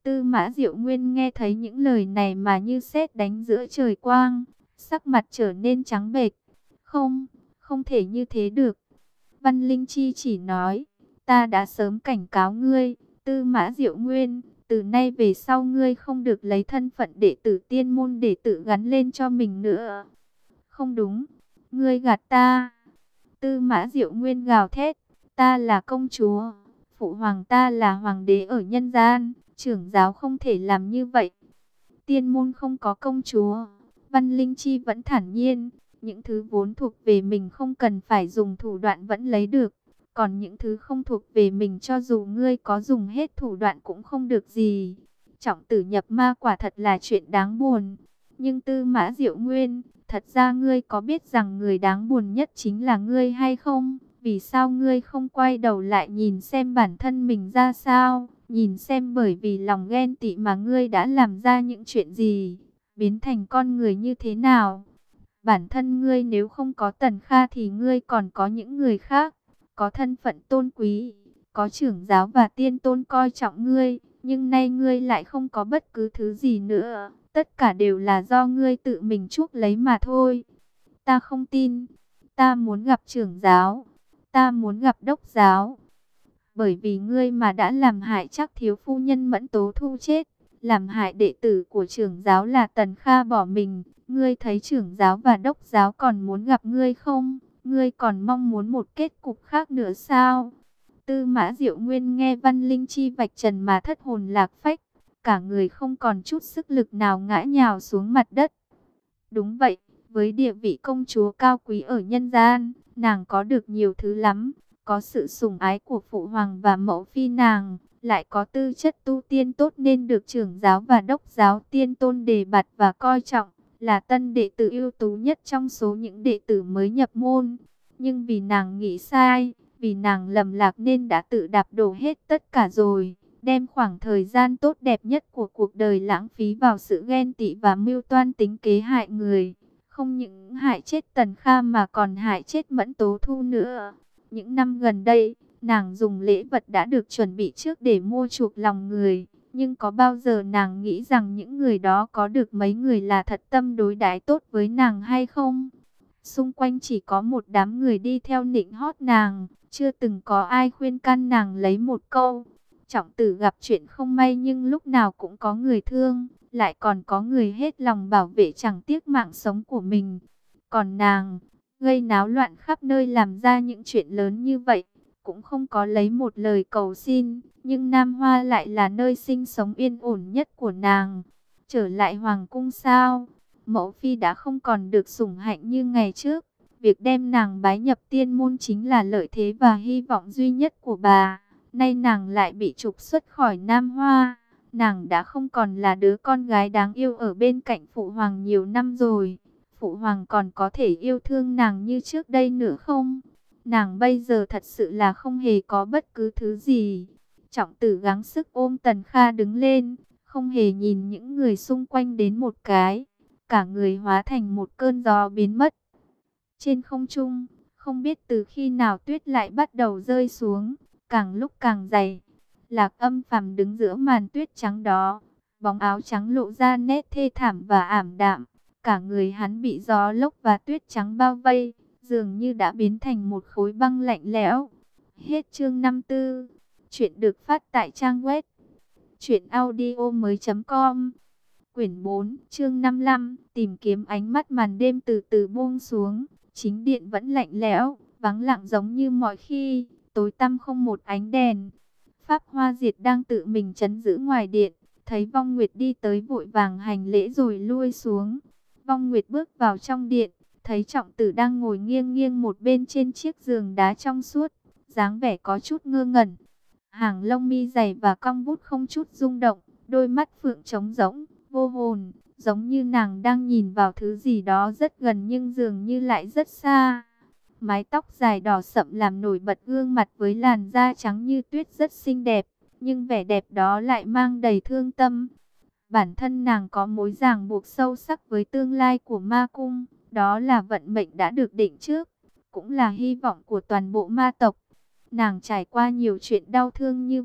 Tư Mã Diệu Nguyên nghe thấy những lời này mà như sét đánh giữa trời quang, sắc mặt trở nên trắng bệch. Không, không thể như thế được. Văn Linh Chi chỉ nói, ta đã sớm cảnh cáo ngươi, Tư Mã Diệu Nguyên, từ nay về sau ngươi không được lấy thân phận đệ tử tiên môn để tự gắn lên cho mình nữa. Không đúng, ngươi gạt ta. Tư Mã Diệu Nguyên gào thét, ta là công chúa, phụ hoàng ta là hoàng đế ở nhân gian, trưởng giáo không thể làm như vậy. Tiên môn không có công chúa. Văn Linh Chi vẫn thản nhiên, những thứ vốn thuộc về mình không cần phải dùng thủ đoạn vẫn lấy được. Còn những thứ không thuộc về mình cho dù ngươi có dùng hết thủ đoạn cũng không được gì. Trọng tử nhập ma quả thật là chuyện đáng buồn. Nhưng Tư Mã Diệu Nguyên, thật ra ngươi có biết rằng người đáng buồn nhất chính là ngươi hay không? Vì sao ngươi không quay đầu lại nhìn xem bản thân mình ra sao? Nhìn xem bởi vì lòng ghen tị mà ngươi đã làm ra những chuyện gì? Biến thành con người như thế nào? Bản thân ngươi nếu không có Tần Kha thì ngươi còn có những người khác, có thân phận tôn quý, có trưởng giáo và tiên tôn coi trọng ngươi, nhưng nay ngươi lại không có bất cứ thứ gì nữa, tất cả đều là do ngươi tự mình chuốc lấy mà thôi. Ta không tin, ta muốn gặp trưởng giáo, ta muốn gặp đốc giáo, bởi vì ngươi mà đã làm hại Trác thiếu phu nhân Mẫn Tố Thu chết, làm hại đệ tử của trưởng giáo là Tần Kha bỏ mình. Ngươi thấy trưởng giáo và đốc giáo còn muốn gặp ngươi không? Ngươi còn mong muốn một kết cục khác nữa sao? Tư Mã Diệu Nguyên nghe Văn Linh Chi vạch trần mà thất hồn lạc phách, cả người không còn chút sức lực nào ngã nhào xuống mặt đất. Đúng vậy, với địa vị công chúa cao quý ở nhân gian, nàng có được nhiều thứ lắm, có sự sủng ái của phụ hoàng và mẫu phi nàng, lại có tư chất tu tiên tốt nên được trưởng giáo và đốc giáo tiên tôn đề bạt và coi trọng, là tân đệ tử ưu tú nhất trong số những đệ tử mới nhập môn. Nhưng vì nàng nghĩ sai, vì nàng lầm lạc nên đã tự đạp đổ hết tất cả rồi, đem khoảng thời gian tốt đẹp nhất của cuộc đời lãng phí vào sự ghen tị và mưu toan tính kế hại người. Không những hại chết Tần Kha mà còn hại chết Mẫn Tố Thu nữa. Những năm gần đây, nàng dùng lễ vật đã được chuẩn bị trước để mua chuộc lòng người. Nhưng có bao giờ nàng nghĩ rằng những người đó có được mấy người là thật tâm đối đãi tốt với nàng hay không? Xung quanh chỉ có một đám người đi theo nịnh hót nàng, chưa từng có ai khuyên can nàng lấy một câu. Trọng tử gặp chuyện không may nhưng lúc nào cũng có người thương, lại còn có người hết lòng bảo vệ chẳng tiếc mạng sống của mình. Còn nàng, gây náo loạn khắp nơi làm ra những chuyện lớn như vậy, cũng không có lấy một lời cầu xin, nhưng Nam Hoa lại là nơi sinh sống yên ổn nhất của nàng. Trở lại hoàng cung sao? Mẫu phi đã không còn được sủng hạnh như ngày trước. Việc đem nàng bái nhập tiên môn chính là lợi thế và hy vọng duy nhất của bà. Nay nàng lại bị trục xuất khỏi Nam Hoa. Nàng đã không còn là đứa con gái đáng yêu ở bên cạnh phụ hoàng nhiều năm rồi. Phụ hoàng còn có thể yêu thương nàng như trước đây nữa không? Nàng bây giờ thật sự là không hề có bất cứ thứ gì. Trọng tử gắng sức ôm Tần Kha đứng lên, không hề nhìn những người xung quanh đến một cái. Cả người hóa thành một cơn gió biến mất. Trên không trung, không biết từ khi nào tuyết lại bắt đầu rơi xuống, càng lúc càng dày. Lạc Âm Phàm đứng giữa màn tuyết trắng đó, bóng áo trắng lộ ra nét thê thảm và ảm đạm. Cả người hắn bị gió lốc và tuyết trắng bao vây, dường như đã biến thành một khối băng lạnh lẽo. Hết chương năm mươi tư. Chuyện được phát tại trang web truyện audio mới chấm com. Quyển bốn, chương năm mươi lăm, tìm kiếm ánh mắt. Màn đêm từ từ buông xuống, chính điện vẫn lạnh lẽo, vắng lặng giống như mọi khi, tối tăm không một ánh đèn. Pháp Hoa Diệt đang tự mình trấn giữ ngoài điện, thấy Vong Nguyệt đi tới vội vàng hành lễ rồi lui xuống. Vong Nguyệt bước vào trong điện, thấy Trọng Tử đang ngồi nghiêng nghiêng một bên trên chiếc giường đá trong suốt, dáng vẻ có chút ngơ ngẩn. Hàng lông mi dày và cong vút không chút rung động, đôi mắt phượng trống rỗng, vô hồn, giống như nàng đang nhìn vào thứ gì đó rất gần nhưng dường như lại rất xa. Mái tóc dài đỏ sậm làm nổi bật gương mặt với làn da trắng như tuyết rất xinh đẹp, nhưng vẻ đẹp đó lại mang đầy thương tâm. Bản thân nàng có mối ràng buộc sâu sắc với tương lai của ma cung, đó là vận mệnh đã được định trước, cũng là hy vọng của toàn bộ ma tộc. Nàng trải qua nhiều chuyện đau thương như vậy,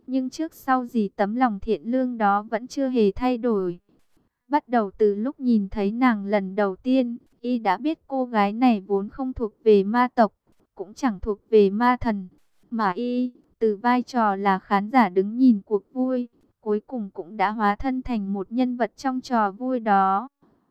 nhưng trước sau gì tấm lòng thiện lương đó vẫn chưa hề thay đổi. Bắt đầu từ lúc nhìn thấy nàng lần đầu tiên, y đã biết cô gái này vốn không thuộc về ma tộc, cũng chẳng thuộc về ma thần, mà y, từ vai trò là khán giả đứng nhìn cuộc vui, cuối cùng cũng đã hóa thân thành một nhân vật trong trò vui đó.